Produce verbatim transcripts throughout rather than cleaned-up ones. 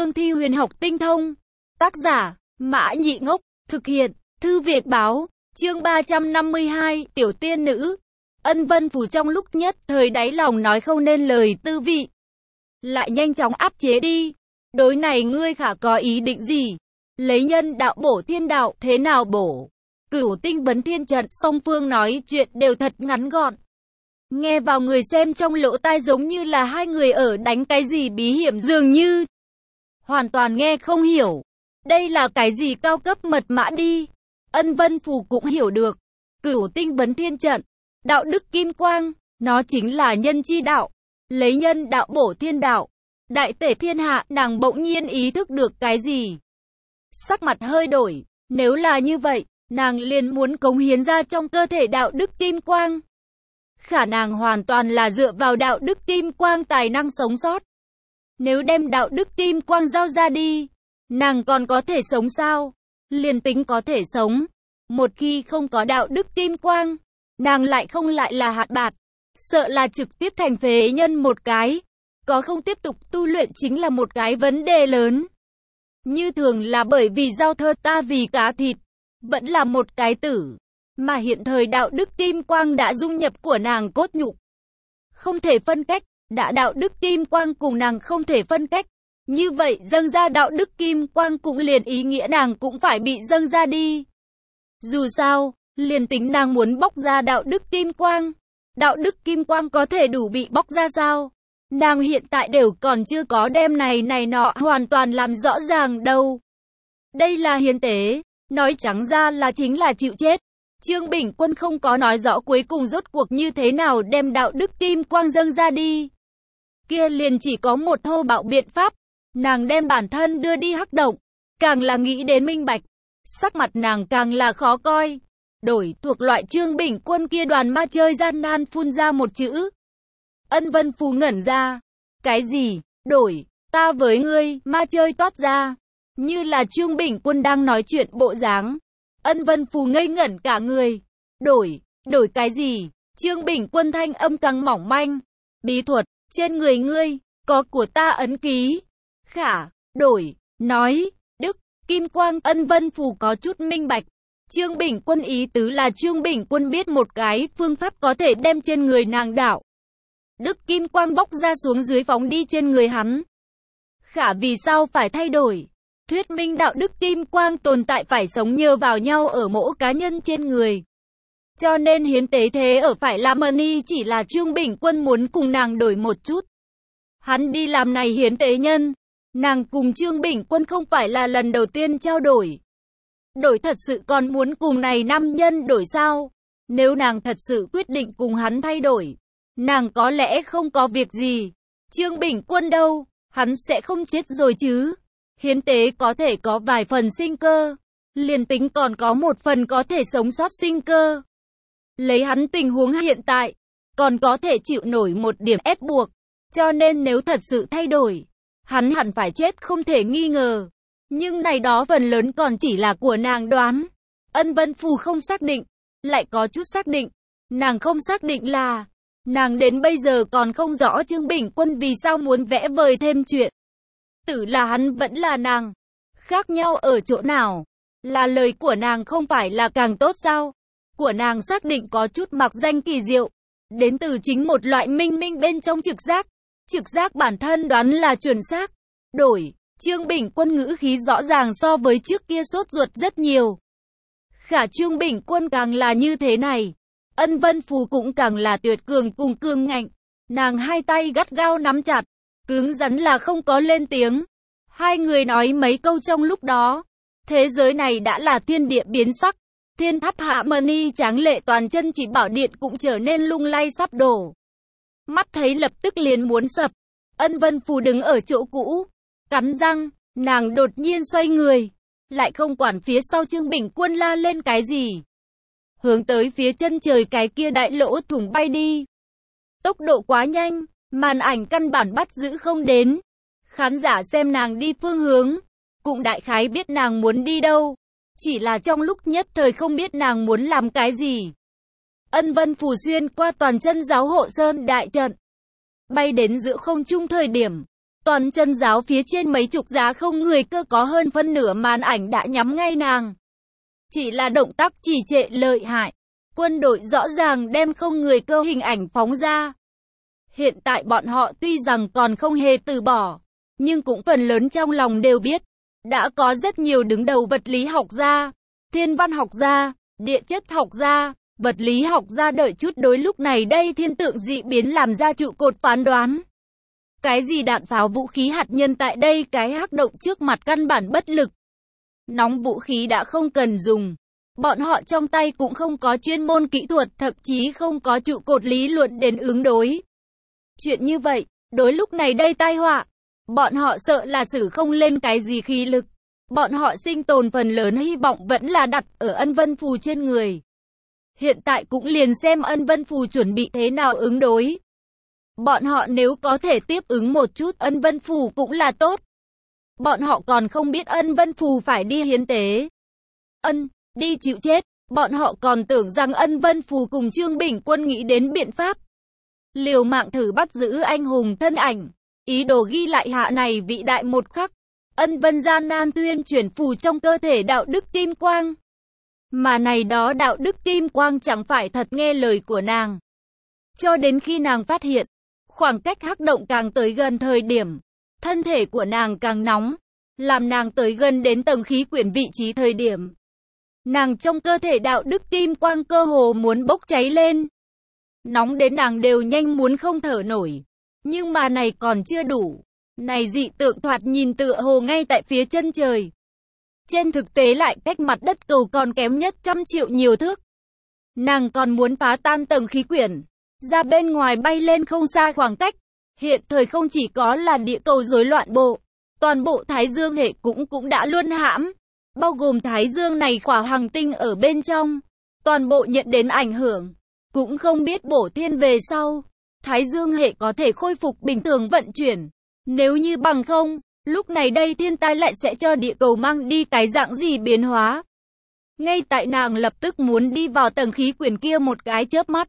cương thi huyền học tinh thông. Tác giả, Mã Nhị Ngốc, thực hiện, Thư Việt Báo, chương ba trăm năm mươi hai, Tiểu Tiên Nữ. Ân Vân Phù trong lúc nhất thời đáy lòng nói không nên lời tư vị. Lại nhanh chóng áp chế đi. Đối này ngươi khả có ý định gì? Lấy nhân đạo bổ thiên đạo, thế nào bổ? Cửu tinh vấn thiên trận, song phương nói chuyện đều thật ngắn gọn. Nghe vào người xem trong lỗ tai giống như là hai người ở đánh cái gì bí hiểm dường như. Hoàn toàn nghe không hiểu. Đây là cái gì cao cấp mật mã đi. Ân Vân Phù cũng hiểu được. Cửu tinh vấn thiên trận, đạo đức kim quang, nó chính là nhân chi đạo. Lấy nhân đạo bổ thiên đạo. Đại tể thiên hạ, nàng bỗng nhiên ý thức được cái gì. Sắc mặt hơi đổi. Nếu là như vậy, nàng liền muốn cống hiến ra trong cơ thể đạo đức kim quang. Khả nàng hoàn toàn là dựa vào đạo đức kim quang tài năng sống sót. Nếu đem đạo đức kim quang giao ra đi, nàng còn có thể sống sao? Liền tính có thể sống. Một khi không có đạo đức kim quang, nàng lại không lại là hạt bạt. Sợ là trực tiếp thành phế nhân một cái. Có không tiếp tục tu luyện chính là một cái vấn đề lớn. Như thường là bởi vì giao thơ ta vì cá thịt, vẫn là một cái tử. Mà hiện thời đạo đức kim quang đã dung nhập của nàng cốt nhục. Không thể phân cách, đã đạo đức kim quang cùng nàng không thể phân cách. Như vậy dâng ra đạo đức kim quang cũng liền ý nghĩa nàng cũng phải bị dâng ra đi. Dù sao, liền tính nàng muốn bóc ra đạo đức kim quang. Đạo đức kim quang có thể đủ bị bóc ra sao? Nàng hiện tại đều còn chưa có đem này này nọ hoàn toàn làm rõ ràng đâu. Đây là hiến tế, nói trắng ra là chính là chịu chết. Trương Bình Quân không có nói rõ cuối cùng rốt cuộc như thế nào đem đạo đức kim quang dâng ra đi. Kia liền chỉ có một thô bạo biện pháp. Nàng đem bản thân đưa đi hắc động. Càng là nghĩ đến minh bạch. Sắc mặt nàng càng là khó coi. Đổi thuộc loại Trương Bình Quân kia đoàn ma chơi gian nan phun ra một chữ. Ân Vân Phù ngẩn ra. Cái gì? Đổi, ta với ngươi, ma chơi toát ra. Như là Trương Bình Quân đang nói chuyện bộ dáng. Ân Vân Phù ngây ngẩn cả người. Đổi, đổi cái gì? Trương Bình Quân thanh âm càng mỏng manh. Bí thuật, trên người ngươi, có của ta ấn ký. Khả, đổi, nói, đức, kim quang. Ân Vân Phù có chút minh bạch. Trương Bình Quân ý tứ là Trương Bình Quân biết một cái phương pháp có thể đem trên người nàng đạo đức kim quang bóc ra xuống dưới phóng đi trên người hắn. Khả vì sao phải thay đổi? Thuyết minh đạo đức kim quang tồn tại phải sống nhờ vào nhau ở mỗi cá nhân trên người. Cho nên hiến tế thế ở phải là Mani chỉ là Trương Bình Quân muốn cùng nàng đổi một chút. Hắn đi làm này hiến tế nhân. Nàng cùng Trương Bình Quân không phải là lần đầu tiên trao đổi. Đổi thật sự còn muốn cùng này nam nhân đổi sao? Nếu nàng thật sự quyết định cùng hắn thay đổi, nàng có lẽ không có việc gì. Trương Bình Quân đâu? Hắn sẽ không chết rồi chứ? Hiến tế có thể có vài phần sinh cơ. Liền tính còn có một phần có thể sống sót sinh cơ. Lấy hắn tình huống hiện tại, còn có thể chịu nổi một điểm ép buộc. Cho nên nếu thật sự thay đổi, hắn hẳn phải chết không thể nghi ngờ. Nhưng này đó phần lớn còn chỉ là của nàng đoán. Ân Vân Phù không xác định, lại có chút xác định. Nàng không xác định là, nàng đến bây giờ còn không rõ Trương Bình Quân vì sao muốn vẽ vời thêm chuyện. Tử là hắn vẫn là nàng. Khác nhau ở chỗ nào? Là lời của nàng không phải là càng tốt sao? Của nàng xác định có chút mặc danh kỳ diệu. Đến từ chính một loại minh minh bên trong trực giác. Trực giác bản thân đoán là chuẩn xác. Đổi, Trương Bình Quân ngữ khí rõ ràng so với trước kia sốt ruột rất nhiều. Khả Trương Bình Quân càng là như thế này. Ân Vân Phù cũng càng là tuyệt cường cùng cương ngạnh. Nàng hai tay gắt gao nắm chặt. Cứng rắn là không có lên tiếng. Hai người nói mấy câu trong lúc đó. Thế giới này đã là thiên địa biến sắc. Thiên tháp hạ Mani tráng lệ toàn chân chỉ bảo điện cũng trở nên lung lay sắp đổ. Mắt thấy lập tức liền muốn sập. Ân Vân Phù đứng ở chỗ cũ. Cắn răng, nàng đột nhiên xoay người. Lại không quản phía sau Trương Bình Quân la lên cái gì. Hướng tới phía chân trời cái kia đại lỗ thủng bay đi. Tốc độ quá nhanh. Màn ảnh căn bản bắt giữ không đến. Khán giả xem nàng đi phương hướng, cũng đại khái biết nàng muốn đi đâu. Chỉ là trong lúc nhất thời không biết nàng muốn làm cái gì. Ân Vân Phù xuyên qua toàn chân giáo hộ sơn đại trận. Bay đến giữa không trung thời điểm. Toàn chân giáo phía trên mấy chục giá không người cơ có hơn phân nửa màn ảnh đã nhắm ngay nàng. Chỉ là động tác trì trệ lợi hại. Quân đội rõ ràng đem không người cơ hình ảnh phóng ra. Hiện tại bọn họ tuy rằng còn không hề từ bỏ, nhưng cũng phần lớn trong lòng đều biết, đã có rất nhiều đứng đầu vật lý học gia, thiên văn học gia, địa chất học gia, vật lý học gia đợi chút đối lúc này đây thiên tượng dị biến làm ra trụ cột phán đoán. Cái gì đạn pháo vũ khí hạt nhân tại đây cái hắc động trước mặt căn bản bất lực. Nóng vũ khí đã không cần dùng. Bọn họ trong tay cũng không có chuyên môn kỹ thuật, thậm chí không có trụ cột lý luận đến ứng đối. Chuyện như vậy, đối lúc này đây tai họa, bọn họ sợ là xử không lên cái gì khí lực. Bọn họ sinh tồn phần lớn hy vọng vẫn là đặt ở Ân Vân Phù trên người. Hiện tại cũng liền xem Ân Vân Phù chuẩn bị thế nào ứng đối. Bọn họ nếu có thể tiếp ứng một chút Ân Vân Phù cũng là tốt. Bọn họ còn không biết Ân Vân Phù phải đi hiến tế. Ân, đi chịu chết. Bọn họ còn tưởng rằng Ân Vân Phù cùng Trương Bình Quân nghĩ đến biện pháp liều mạng thử bắt giữ anh hùng thân ảnh. Ý đồ ghi lại hạ này vị đại một khắc. Ân Vân gian nan tuyên chuyển phù trong cơ thể đạo đức kim quang. Mà này đó đạo đức kim quang chẳng phải thật nghe lời của nàng. Cho đến khi nàng phát hiện, khoảng cách hắc động càng tới gần thời điểm, thân thể của nàng càng nóng, làm nàng tới gần đến tầng khí quyển vị trí thời điểm. Nàng trong cơ thể đạo đức kim quang cơ hồ muốn bốc cháy lên. Nóng đến nàng đều nhanh muốn không thở nổi. Nhưng mà này còn chưa đủ. Này dị tượng thoạt nhìn tựa hồ ngay tại phía chân trời. Trên thực tế lại cách mặt đất cầu còn kém nhất trăm triệu nhiều thước. Nàng còn muốn phá tan tầng khí quyển, ra bên ngoài bay lên không xa khoảng cách. Hiện thời không chỉ có là địa cầu rối loạn bộ, toàn bộ Thái Dương hệ cũng cũng đã luân hãm. Bao gồm Thái Dương này khỏa hành tinh ở bên trong. Toàn bộ nhận đến ảnh hưởng. Cũng không biết bổ thiên về sau, Thái Dương hệ có thể khôi phục bình thường vận chuyển. Nếu như bằng không, lúc này đây thiên tai lại sẽ cho địa cầu mang đi cái dạng gì biến hóa. Ngay tại nàng lập tức muốn đi vào tầng khí quyển kia một cái chớp mắt.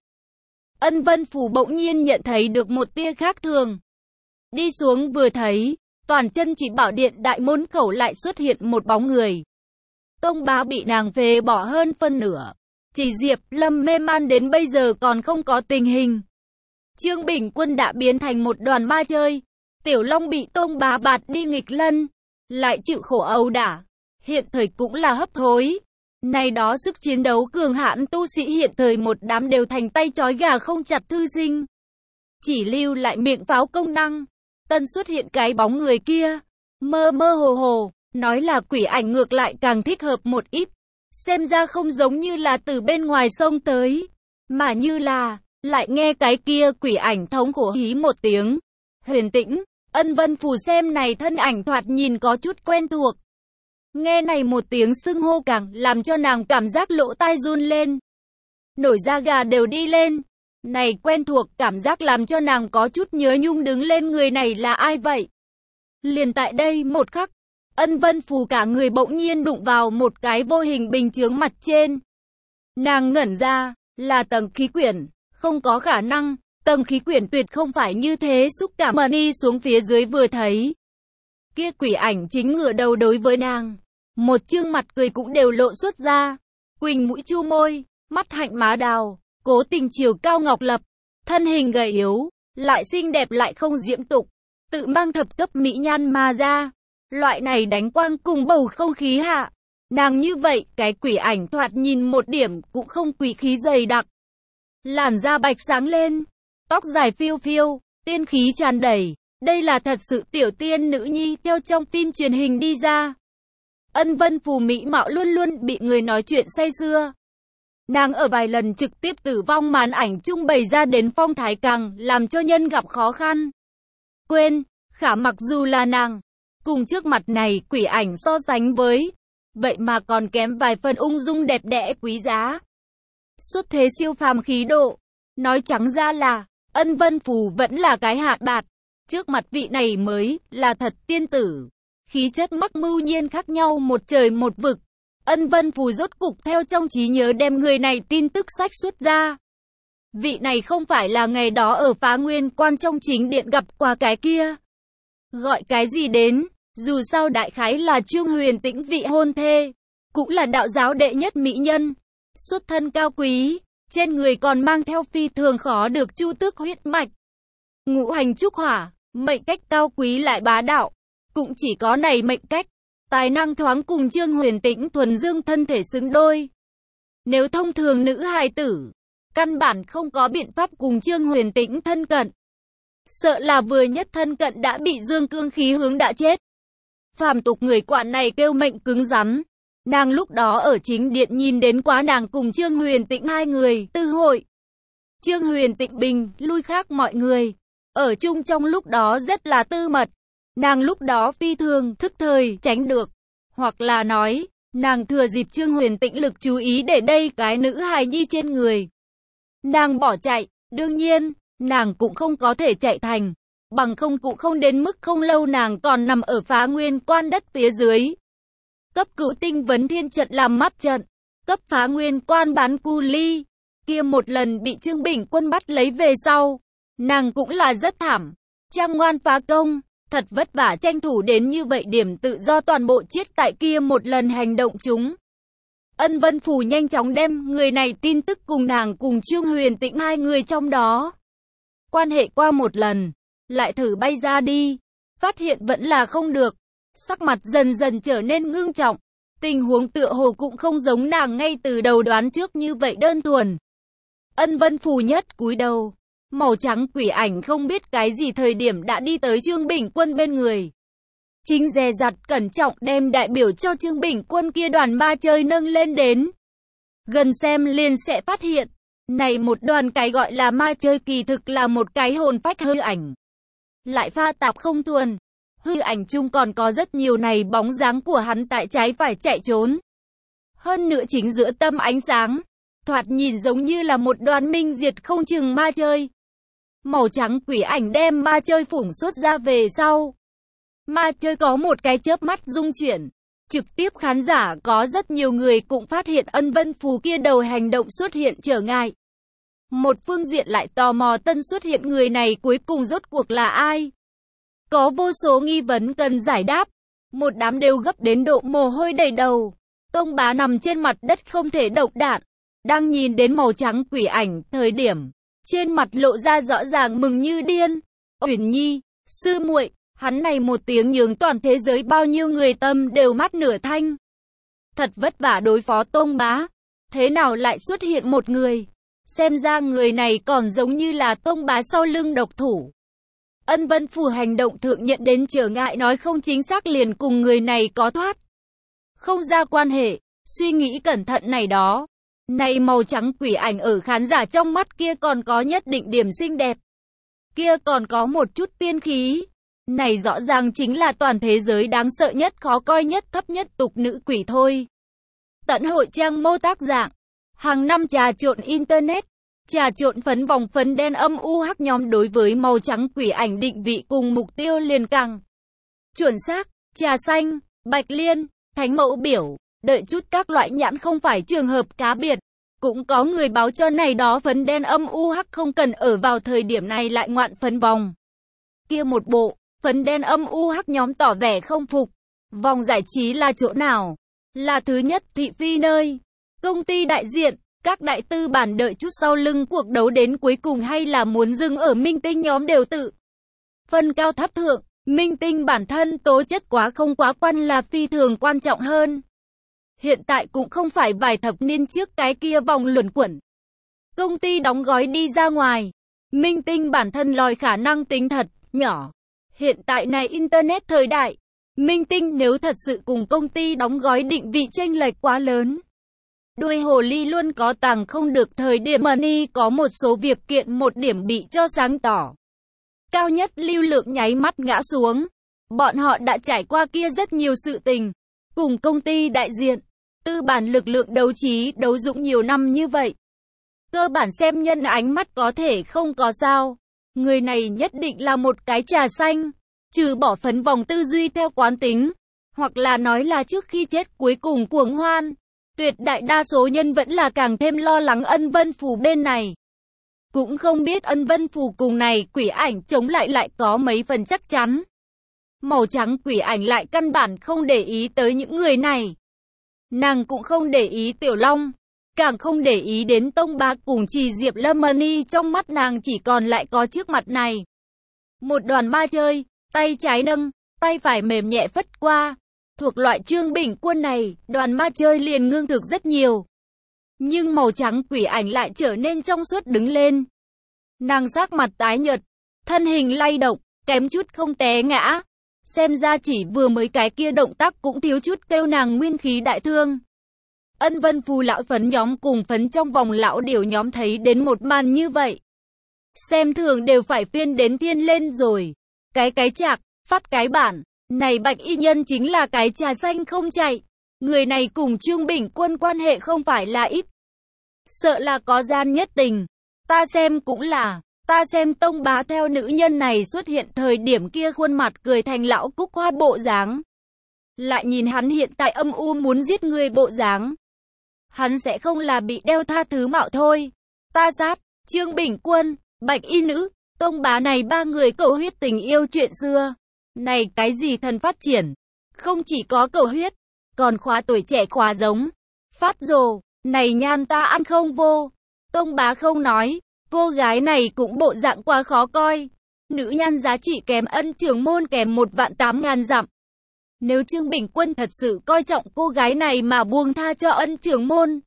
Ân Vân Phù bỗng nhiên nhận thấy được một tia khác thường. Đi xuống vừa thấy, toàn chân chỉ bảo điện đại môn khẩu lại xuất hiện một bóng người. Tông Bá bị nàng phế bỏ hơn phân nửa. Chỉ Diệp Lâm mê man đến bây giờ còn không có tình hình. Trương Bình Quân đã biến thành một đoàn ma chơi. Tiểu Long bị Tông Bá bạt đi nghịch lân, lại chịu khổ ấu đả. Hiện thời cũng là hấp hối. Này đó sức chiến đấu cường hãn tu sĩ hiện thời một đám đều thành tay trói gà không chặt thư sinh. Chỉ lưu lại miệng pháo công năng. Tân xuất hiện cái bóng người kia. Mơ mơ hồ hồ, nói là quỷ ảnh ngược lại càng thích hợp một ít. Xem ra không giống như là từ bên ngoài sông tới, mà như là, lại nghe cái kia quỷ ảnh thống khổ hí một tiếng. Huyền Tĩnh, Ân Vân Phù xem này thân ảnh thoạt nhìn có chút quen thuộc. Nghe này một tiếng xưng hô càng làm cho nàng cảm giác lỗ tai run lên. Nổi da gà đều đi lên. Này quen thuộc cảm giác làm cho nàng có chút nhớ nhung đứng lên, người này là ai vậy? Liền tại đây một khắc, Ân Vân Phù cả người bỗng nhiên đụng vào một cái vô hình bình chướng mặt trên. Nàng ngẩn ra, là tầng khí quyển, không có khả năng, tầng khí quyển tuyệt không phải như thế. Xúc cảm mà đi xuống phía dưới vừa thấy. Kia quỷ ảnh chính ngửa đầu đối với nàng, một chương mặt cười cũng đều lộ xuất ra. Quỳnh mũi chu môi, mắt hạnh má đào, cố tình chiều cao ngọc lập, thân hình gầy yếu, lại xinh đẹp lại không diễm tục, tự mang thập cấp mỹ nhan mà ra. Loại này đánh quang cùng bầu không khí hạ. Nàng như vậy, cái quỷ ảnh thoạt nhìn một điểm cũng không quỷ khí dày đặc. Làn da bạch sáng lên, tóc dài phiêu phiêu, tiên khí tràn đầy. Đây là thật sự tiểu tiên nữ nhi theo trong phim truyền hình đi ra. Ân Vân Phù mỹ mạo luôn luôn bị người nói chuyện say sưa. Nàng ở vài lần trực tiếp tử vong màn ảnh trung bày ra đến phong thái càng làm cho nhân gặp khó khăn. Quên, khả mặc dù là nàng, cùng trước mặt này quỷ ảnh so sánh với, vậy mà còn kém vài phần ung dung đẹp đẽ quý giá. Xuất thế siêu phàm khí độ, nói trắng ra là, Ân Vân Phù vẫn là cái hạ bạt. Trước mặt vị này mới là thật tiên tử. Khí chất mắc mưu nhiên khác nhau một trời một vực. Ân Vân Phù rốt cục theo trong trí nhớ đem người này tin tức sách xuất ra. Vị này không phải là ngày đó ở Phá Nguyên Quan trong chính điện gặp qua cái kia Gọi cái gì đến, dù sao đại khái là Trương Huyền Tĩnh vị hôn thê, cũng là đạo giáo đệ nhất mỹ nhân, xuất thân cao quý, trên người còn mang theo phi thường khó được chu tước huyết mạch. Ngũ hành trúc hỏa, mệnh cách cao quý lại bá đạo, cũng chỉ có này mệnh cách, tài năng thoáng cùng Trương Huyền Tĩnh thuần dương thân thể xứng đôi. Nếu thông thường nữ hài tử, căn bản không có biện pháp cùng Trương Huyền Tĩnh thân cận. Sợ là vừa nhất thân cận đã bị dương cương khí hướng đã chết. Phàm tục người quản này kêu mệnh cứng rắn. Nàng lúc đó ở chính điện nhìn đến quá nàng cùng Trương Huyền Tĩnh hai người tư hội. Trương Huyền Tĩnh bình lui khác mọi người, ở chung trong lúc đó rất là tư mật. Nàng lúc đó phi thường thức thời tránh được, hoặc là nói, nàng thừa dịp Trương Huyền Tĩnh lực chú ý để đây cái nữ hài nhi trên người. Nàng bỏ chạy, đương nhiên, nàng cũng không có thể chạy thành, bằng không cũng không đến mức không lâu nàng còn nằm ở Phá Nguyên Quan đất phía dưới. Cấp Cửu Tinh Vấn Thiên trận làm mắt trận, cấp Phá Nguyên Quan bán cu ly, kia một lần bị Trương Bình Quân bắt lấy về sau, nàng cũng là rất thảm, trang ngoan phá công, thật vất vả tranh thủ đến như vậy điểm tự do toàn bộ chết tại kia một lần hành động chúng. Ân Vân Phủ nhanh chóng đem người này tin tức cùng nàng cùng Trương Huyền Tĩnh hai người trong đó quan hệ qua một lần, lại thử bay ra đi, phát hiện vẫn là không được, sắc mặt dần dần trở nên ngưng trọng, tình huống tựa hồ cũng không giống nàng ngay từ đầu đoán trước như vậy đơn thuần. Ân Vân Phủ nhất cúi đầu, màu trắng quỷ ảnh không biết cái gì thời điểm đã đi tới Trương Bình Quân bên người. Chính dè dặt cẩn trọng đem đại biểu cho Trương Bình Quân kia đoàn ma chơi nâng lên đến. Gần xem liền sẽ phát hiện, này một đoàn cái gọi là ma chơi kỳ thực là một cái hồn phách hư ảnh. Lại pha tạp không thuần, hư ảnh chung còn có rất nhiều này bóng dáng của hắn tại trái phải chạy trốn. Hơn nữa chính giữa tâm ánh sáng, thoạt nhìn giống như là một đoàn minh diệt không chừng ma chơi. Màu trắng quỷ ảnh đem ma chơi phủng xuất ra về sau. Ma chơi có một cái chớp mắt rung chuyển. Trực tiếp khán giả có rất nhiều người cũng phát hiện Ân Vân Phù kia đầu hành động xuất hiện trở ngại. Một phương diện lại tò mò tân xuất hiện người này cuối cùng rốt cuộc là ai. Có vô số nghi vấn cần giải đáp. Một đám đều gấp đến độ mồ hôi đầy đầu. Tông Bá nằm trên mặt đất không thể động đạn. Đang nhìn đến màu trắng quỷ ảnh thời điểm. Trên mặt lộ ra rõ ràng mừng như điên. Uyển Nhi, sư muội, hắn này một tiếng nhường toàn thế giới bao nhiêu người tâm đều mắt nửa thanh. Thật vất vả đối phó Tông Bá. Thế nào lại xuất hiện một người? Xem ra người này còn giống như là Tông Bá sau lưng độc thủ. Ân Vân Phủ hành động thượng nhận đến trở ngại nói không chính xác liền cùng người này có thoát không ra quan hệ, suy nghĩ cẩn thận này đó. Này màu trắng quỷ ảnh ở khán giả trong mắt kia còn có nhất định điểm xinh đẹp. Kia còn có một chút tiên khí. Này rõ ràng chính là toàn thế giới đáng sợ nhất khó coi nhất thấp nhất tục nữ quỷ thôi. Tận hội trang mô tác dạng. Hàng năm trà trộn Internet. Trà trộn phấn vòng phấn đen âm u hắc nhóm đối với màu trắng quỷ ảnh định vị cùng mục tiêu liền càng chuẩn xác. Trà xanh, bạch liên, thánh mẫu biểu. Đợi chút các loại nhãn không phải trường hợp cá biệt. Cũng có người báo cho này đó phấn đen âm u hắc không cần ở vào thời điểm này lại ngoạn phấn vòng. Kia một bộ, phấn đen âm u hắc nhóm tỏ vẻ không phục. Vòng giải trí là chỗ nào? Là thứ nhất thị phi nơi. Công ty đại diện, các đại tư bản đợi chút sau lưng cuộc đấu đến cuối cùng hay là muốn dừng ở minh tinh nhóm đều tự. Phân cao thấp thượng, minh tinh bản thân tố chất quá không quá quan là phi thường quan trọng hơn. Hiện tại cũng không phải vài thập niên trước cái kia vòng luẩn quẩn. Công ty đóng gói đi ra ngoài. Minh tinh bản thân lòi khả năng tính thật, nhỏ. Hiện tại này Internet thời đại. Minh tinh nếu thật sự cùng công ty đóng gói định vị chênh lệch quá lớn. Đuôi hồ ly luôn có tàng không được thời điểm money có một số việc kiện một điểm bị cho sáng tỏ. Cao nhất lưu lượng nháy mắt ngã xuống. Bọn họ đã trải qua kia rất nhiều sự tình. Cùng công ty đại diện, tư bản lực lượng đấu trí, đấu dũng nhiều năm như vậy. Cơ bản xem nhân ánh mắt có thể không có sao. Người này nhất định là một cái trà xanh. Trừ bỏ phấn vòng tư duy theo quán tính. Hoặc là nói là trước khi chết cuối cùng cuồng hoan. Tuyệt đại đa số nhân vẫn là càng thêm lo lắng Ân Vân Phủ bên này. Cũng không biết Ân Vân Phủ cùng này quỷ ảnh chống lại lại có mấy phần chắc chắn. Màu trắng quỷ ảnh lại căn bản không để ý tới những người này. Nàng cũng không để ý Tiểu Long, càng không để ý đến Tông Bá cùng Trì Diệp Lâm Mani, trong mắt nàng chỉ còn lại có trước mặt này. Một đoàn ma chơi, tay trái nâng, tay phải mềm nhẹ phất qua. Thuộc loại Trương Bình Quân này, đoàn ma chơi liền ngưng thực rất nhiều. Nhưng màu trắng quỷ ảnh lại trở nên trong suốt đứng lên. Nàng sắc mặt tái nhợt, thân hình lay động, kém chút không té ngã. Xem ra chỉ vừa mới cái kia động tác cũng thiếu chút kêu nàng nguyên khí đại thương. Ân Vân Phù lão phấn nhóm cùng phấn trong vòng lão điểu nhóm thấy đến một màn như vậy, xem thường đều phải phiên đến thiên lên rồi. Cái cái chạc, phát cái bản, này Bạch Y Nhân chính là cái trà xanh không chạy. Người này cùng Trương Bình Quân quan hệ không phải là ít. Sợ là có gian nhất tình. Ta xem cũng là, ta xem Tông Bá theo nữ nhân này xuất hiện thời điểm kia khuôn mặt cười thành lão cúc hoa bộ dáng. Lại nhìn hắn hiện tại âm u muốn giết người bộ dáng. Hắn sẽ không là bị đeo tha thứ mạo thôi. Ta sát, Trương Bình Quân, Bạch Y Nữ, Tông Bá này ba người cầu huyết tình yêu chuyện xưa. Này cái gì thần phát triển, không chỉ có cầu huyết, còn khóa tuổi trẻ khóa giống. Phát rồ, này nhan ta ăn không vô. Tông Bá không nói, cô gái này cũng bộ dạng quá khó coi. Nữ nhan giá trị kém Ân Trưởng Môn kém một vạn tám ngàn dặm. Nếu Trương Bình Quân thật sự coi trọng cô gái này mà buông tha cho Ân Trưởng Môn,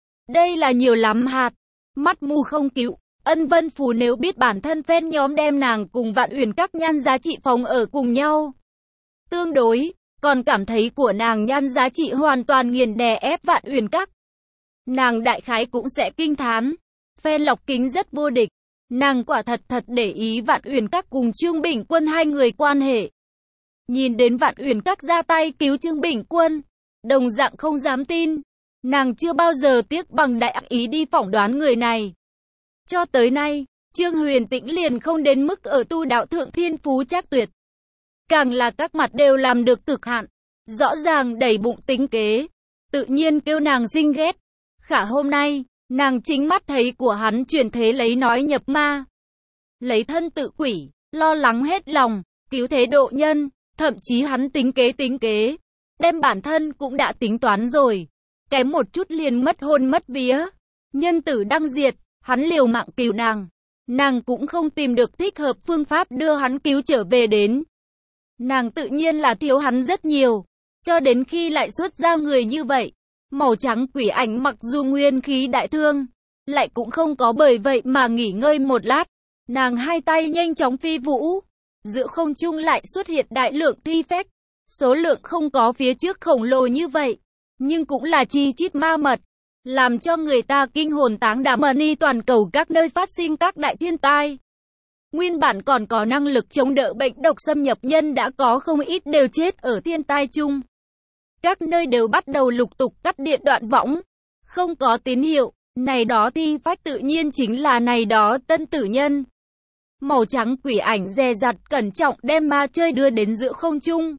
đây là nhiều lắm hạt. Mắt mù không cứu. Ân Vân Phù nếu biết bản thân fan nhóm đem nàng cùng Vạn Uyển các nhan giá trị phòng ở cùng nhau, tương đối, còn cảm thấy của nàng nhan giá trị hoàn toàn nghiền đè ép Vạn Uyển các, nàng đại khái cũng sẽ kinh thán. Fan Lọc Kính rất vô địch, nàng quả thật thật để ý Vạn Uyển các cùng Trương Bình Quân hai người quan hệ. Nhìn đến Vạn Uyển các ra tay cứu Trương Bình Quân, đồng dạng không dám tin. Nàng chưa bao giờ tiếc bằng đại ác ý đi phỏng đoán người này. Cho tới nay, Trương Huyền Tĩnh liền không đến mức ở tu đạo thượng thiên phú chắc tuyệt. Càng là các mặt đều làm được cực hạn. Rõ ràng đầy bụng tính kế. Tự nhiên kêu nàng sinh ghét. Khả hôm nay, nàng chính mắt thấy của hắn chuyển thế lấy nói nhập ma. Lấy thân tự quỷ, lo lắng hết lòng, cứu thế độ nhân. Thậm chí hắn tính kế tính kế. Đem bản thân cũng đã tính toán rồi. Kém một chút liền mất hồn mất vía. Nhân tử đăng diệt. Hắn liều mạng cứu nàng. Nàng cũng không tìm được thích hợp phương pháp đưa hắn cứu trở về đến. Nàng tự nhiên là thiếu hắn rất nhiều. Cho đến khi lại xuất ra người như vậy. Màu trắng quỷ ảnh mặc dù nguyên khí đại thương, lại cũng không có bởi vậy mà nghỉ ngơi một lát. Nàng hai tay nhanh chóng phi vũ. Giữa không trung lại xuất hiện đại lượng thi phách. Số lượng không có phía trước khổng lồ như vậy. Nhưng cũng là chi chít ma mật. Làm cho người ta kinh hồn táng đảm. Mani toàn cầu các nơi phát sinh các đại thiên tai. Nguyên bản còn có năng lực chống đỡ bệnh độc xâm nhập nhân đã có không ít đều chết ở thiên tai chung. Các nơi đều bắt đầu lục tục cắt điện đoạn võng. Không có tín hiệu. Này đó thi phách tự nhiên chính là này đó tân tử nhân. Màu trắng quỷ ảnh dè dặt cẩn trọng đem ma chơi đưa đến giữa không trung.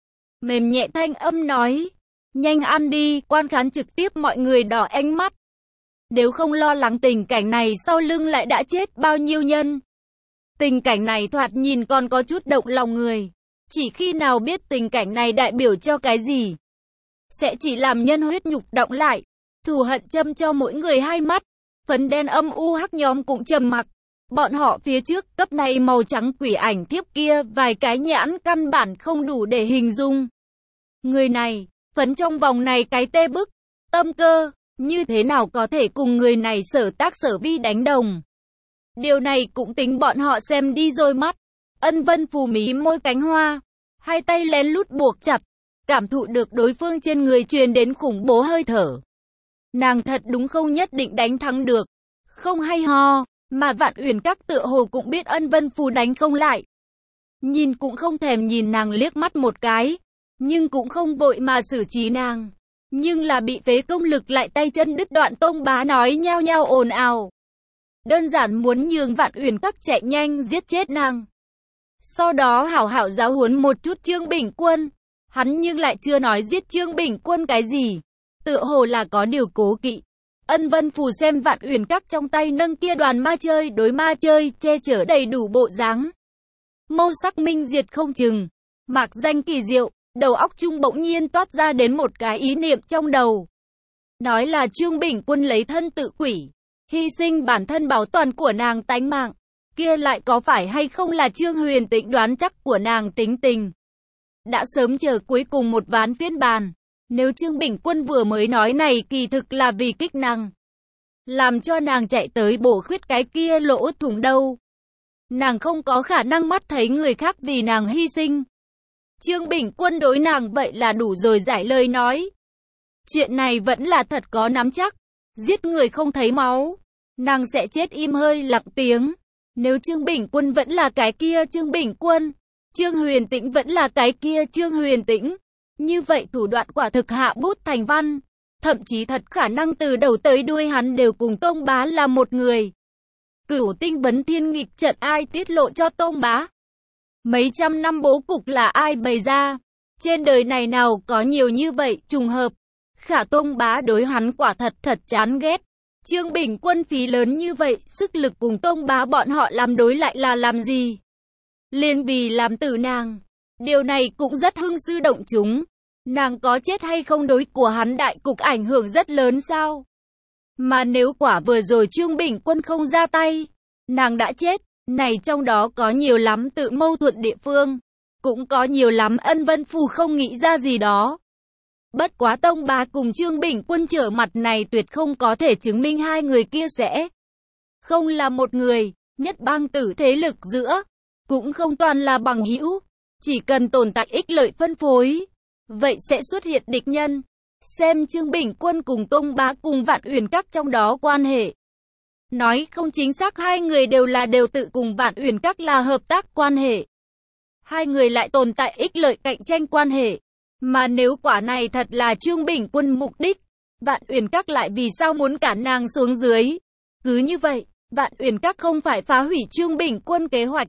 Mềm nhẹ thanh âm nói. Nhanh ăn đi, quan khán trực tiếp mọi người đỏ ánh mắt. Nếu không lo lắng tình cảnh này sau lưng lại đã chết bao nhiêu nhân. Tình cảnh này thoạt nhìn còn có chút động lòng người. Chỉ khi nào biết tình cảnh này đại biểu cho cái gì, sẽ chỉ làm nhân huyết nhục động lại. Thù hận châm cho mỗi người hai mắt. Phấn đen âm u hắc nhóm cũng trầm mặc. Bọn họ phía trước cấp này màu trắng quỷ ảnh thiếp kia vài cái nhãn căn bản không đủ để hình dung. Người này, phấn trong vòng này cái tê bức, tâm cơ, như thế nào có thể cùng người này sở tác sở vi đánh đồng. Điều này cũng tính bọn họ xem đi rồi mắt. Ân Vân Phù mí môi cánh hoa, hai tay lén lút buộc chặt, cảm thụ được đối phương trên người truyền đến khủng bố hơi thở. Nàng thật đúng không nhất định đánh thắng được, không hay ho, mà Vạn Uyển các tựa hồ cũng biết Ân Vân Phù đánh không lại. Nhìn cũng không thèm nhìn nàng liếc mắt một cái, nhưng cũng không vội mà xử trí nàng. Nhưng là bị phế công lực lại tay chân đứt đoạn Tông Bá nói nhao nhao ồn ào. Đơn giản muốn nhường Vạn Uyển các chạy nhanh giết chết nàng. Sau đó hảo hảo giáo huấn một chút Trương Bình Quân. Hắn nhưng lại chưa nói giết Trương Bình Quân cái gì. Tựa hồ là có điều cố kỵ. Ân Vân Phù xem Vạn Uyển các trong tay nâng kia đoàn ma chơi đối ma chơi che chở đầy đủ bộ dáng. Mâu sắc minh diệt không chừng. Mạc danh kỳ diệu, đầu óc Trung bỗng nhiên toát ra đến một cái ý niệm trong đầu. Nói là Trương Bình Quân lấy thân tự quỷ, hy sinh bản thân bảo toàn của nàng tánh mạng. Kia lại có phải hay không là Trương Huyền Tĩnh đoán chắc của nàng tính tình. Đã sớm chờ cuối cùng một ván phiên bàn. Nếu Trương Bình Quân vừa mới nói này kỳ thực là vì kích nàng, làm cho nàng chạy tới bổ khuyết cái kia lỗ thủng đâu. Nàng không có khả năng mắt thấy người khác vì nàng hy sinh. Trương Bình Quân đối nàng vậy là đủ rồi giải lời nói. Chuyện này vẫn là thật có nắm chắc. Giết người không thấy máu, nàng sẽ chết im hơi lặng tiếng. Nếu Trương Bình Quân vẫn là cái kia Trương Bình Quân, Trương Huyền Tĩnh vẫn là cái kia Trương Huyền Tĩnh, như vậy thủ đoạn quả thực hạ bút thành văn. Thậm chí thật khả năng từ đầu tới đuôi hắn đều cùng Tông Bá là một người. Cửu tinh vấn thiên nghịch trận ai tiết lộ cho Tông Bá? Mấy trăm năm bố cục là ai bày ra? Trên đời này nào có nhiều như vậy trùng hợp? Khả Tông Bá đối hắn quả thật thật chán ghét. Trương Bình Quân phí lớn như vậy, sức lực cùng Tông Bá bọn họ làm đối lại là làm gì? Liên vì làm tử nàng. Điều này cũng rất hưng sư động chúng. Nàng có chết hay không đối của hắn đại cục ảnh hưởng rất lớn sao? Mà nếu quả vừa rồi Trương Bình Quân không ra tay, nàng đã chết. Này trong đó có nhiều lắm tự mâu thuẫn địa phương. Cũng có nhiều lắm Ân Vân Phù không nghĩ ra gì đó. Bất quá Tông Bá cùng Trương Bình Quân trở mặt này tuyệt không có thể chứng minh hai người kia sẽ không là một người. Nhất bang tử thế lực giữa cũng không toàn là bằng hữu, chỉ cần tồn tại ích lợi phân phối, vậy sẽ xuất hiện địch nhân. Xem Trương Bình Quân cùng Tông Bá cùng Vạn Uyển Các trong đó quan hệ. Nói không chính xác hai người đều là đều tự cùng Vạn Uyển Các là hợp tác quan hệ. Hai người lại tồn tại ích lợi cạnh tranh quan hệ. Mà nếu quả này thật là Trương Bình Quân mục đích, Vạn Uyển Các lại vì sao muốn cản nàng xuống dưới? Cứ như vậy, Vạn Uyển Các không phải phá hủy Trương Bình Quân kế hoạch.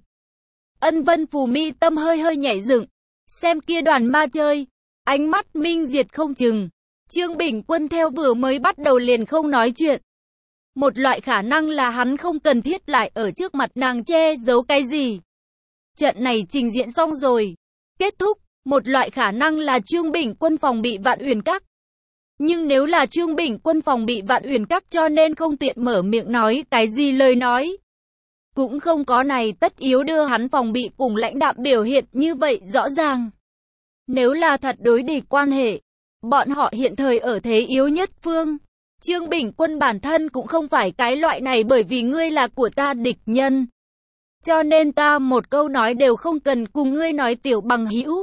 Ân Vân Phù mi tâm hơi hơi nhảy dựng, xem kia đoàn ma chơi, ánh mắt minh diệt không chừng. Trương Bình Quân theo vừa mới bắt đầu liền không nói chuyện. Một loại khả năng là hắn không cần thiết lại ở trước mặt nàng che giấu cái gì. Trận này trình diễn xong rồi, kết thúc. Một loại khả năng là Trương Bình Quân phòng bị Vạn Uyển Các. Nhưng nếu là Trương Bình Quân phòng bị Vạn Uyển Các cho nên không tiện mở miệng nói cái gì lời nói. Cũng không có này tất yếu đưa hắn phòng bị cùng lãnh đạm biểu hiện như vậy rõ ràng. Nếu là thật đối địch quan hệ, bọn họ hiện thời ở thế yếu nhất phương. Trương Bình Quân bản thân cũng không phải cái loại này bởi vì ngươi là của ta địch nhân. Cho nên ta một câu nói đều không cần cùng ngươi nói tiểu bằng hữu.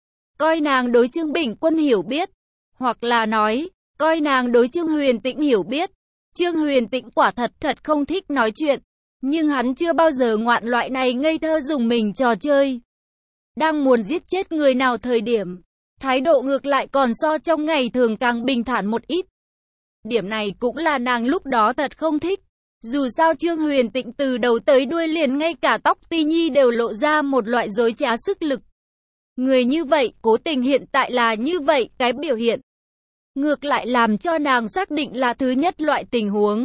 Coi nàng đối Trương Bình Quân hiểu biết, hoặc là nói, coi nàng đối Trương Huyền Tĩnh hiểu biết. Trương Huyền Tĩnh quả thật thật không thích nói chuyện, nhưng hắn chưa bao giờ ngoạn loại này ngây thơ dùng mình trò chơi. Đang muốn giết chết người nào thời điểm, thái độ ngược lại còn so trong ngày thường càng bình thản một ít. Điểm này cũng là nàng lúc đó thật không thích. Dù sao Trương Huyền Tĩnh từ đầu tới đuôi liền ngay cả tóc ti nhi đều lộ ra một loại dối trá sức lực. Người như vậy, cố tình hiện tại là như vậy, cái biểu hiện ngược lại làm cho nàng xác định là thứ nhất loại tình huống.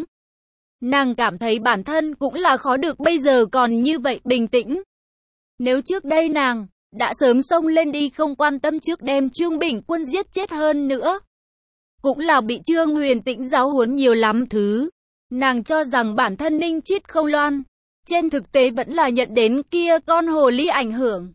Nàng cảm thấy bản thân cũng là khó được bây giờ còn như vậy bình tĩnh. Nếu trước đây nàng đã sớm xông lên đi không quan tâm trước đem Trương Bình Quân giết chết hơn nữa. Cũng là bị Trương Huyền Tĩnh giáo huấn nhiều lắm thứ. Nàng cho rằng bản thân ninh chiết không loan. Trên thực tế vẫn là nhận đến kia con hồ ly ảnh hưởng.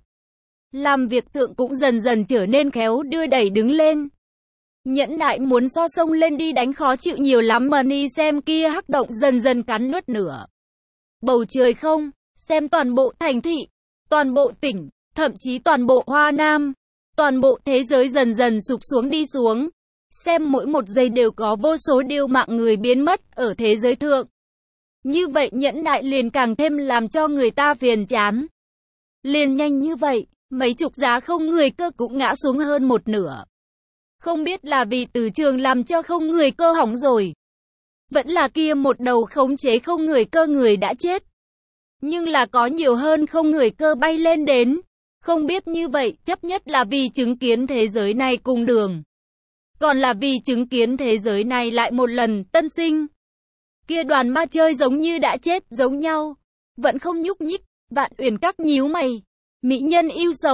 Làm việc thượng cũng dần dần trở nên khéo đưa đẩy đứng lên. Nhẫn nại muốn so sông lên đi đánh khó chịu nhiều lắm mà ni xem kia hắc động dần dần cắn nuốt nửa. Bầu trời không, xem toàn bộ thành thị, toàn bộ tỉnh, thậm chí toàn bộ Hoa Nam, toàn bộ thế giới dần dần sụp xuống đi xuống. Xem mỗi một giây đều có vô số điều mạng người biến mất ở thế giới thượng. Như vậy nhẫn nại liền càng thêm làm cho người ta phiền chán. Liền nhanh như vậy, mấy chục giá không người cơ cũng ngã xuống hơn một nửa. Không biết là vì từ trường làm cho không người cơ hỏng rồi. Vẫn là kia một đầu khống chế không người cơ người đã chết. Nhưng là có nhiều hơn không người cơ bay lên đến. Không biết như vậy, chấp nhất là vì chứng kiến thế giới này cùng đường. Còn là vì chứng kiến thế giới này lại một lần tân sinh. Kia đoàn ma chơi giống như đã chết giống nhau. Vẫn không nhúc nhích, Vạn Uyển Các nhíu mày. Mỹ nhân yêu sầu,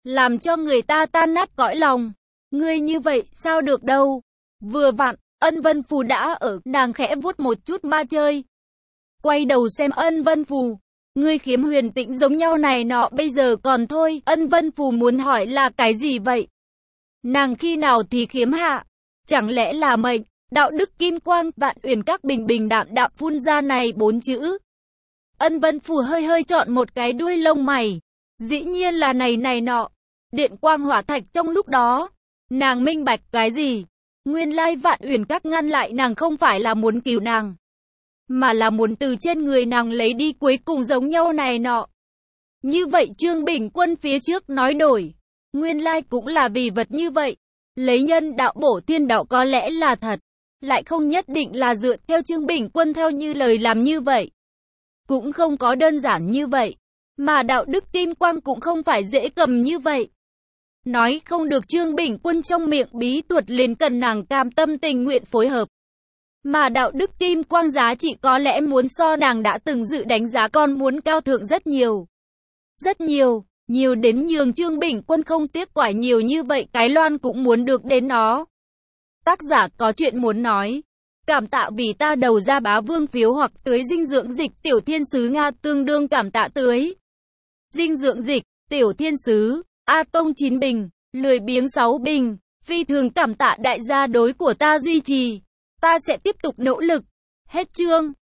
làm cho người ta tan nát cõi lòng. Ngươi như vậy, sao được đâu. Vừa vặn, Ân Vân Phù đã ở, nàng khẽ vuốt một chút ma chơi. Quay đầu xem Ân Vân Phù. Ngươi khiếm huyền tĩnh giống nhau này nọ bây giờ còn thôi. Ân Vân Phù muốn hỏi là cái gì vậy? Nàng khi nào thì khiếm hạ? Chẳng lẽ là mệnh? Đạo đức kim quang, Vạn Uyển Các bình bình đạm đạm phun ra này bốn chữ. Ân Vân Phù hơi hơi chọn một cái đuôi lông mày. Dĩ nhiên là này này nọ. Điện quang hỏa thạch trong lúc đó. Nàng minh bạch cái gì? Nguyên lai Vạn Uyển Các ngăn lại nàng không phải là muốn cứu nàng, mà là muốn từ trên người nàng lấy đi cuối cùng giống nhau này nọ. Như vậy Trương Bình Quân phía trước nói đổi. Nguyên lai cũng là vì vật như vậy. Lấy nhân đạo bổ thiên đạo có lẽ là thật. Lại không nhất định là dựa theo Trương Bình Quân theo như lời làm như vậy. Cũng không có đơn giản như vậy. Mà đạo đức kim quang cũng không phải dễ cầm như vậy. Nói không được Trương Bình Quân trong miệng bí thuật liền cần nàng cam tâm tình nguyện phối hợp. Mà đạo đức kim quang giá trị có lẽ muốn so nàng đã từng dự đánh giá còn muốn cao thượng rất nhiều. Rất nhiều, nhiều đến nhường Trương Bình Quân không tiếc quải nhiều như vậy cái loan cũng muốn được đến nó. Tác giả có chuyện muốn nói. Cảm tạ vì ta đầu ra bá vương phiếu hoặc tưới dinh dưỡng dịch tiểu thiên sứ Nga tương đương cảm tạ tưới dinh dưỡng dịch tiểu thiên sứ A Tông chín bình, lười biếng sáu bình. Phi thường cảm tạ đại gia đối của ta duy trì. Ta sẽ tiếp tục nỗ lực. Hết chương.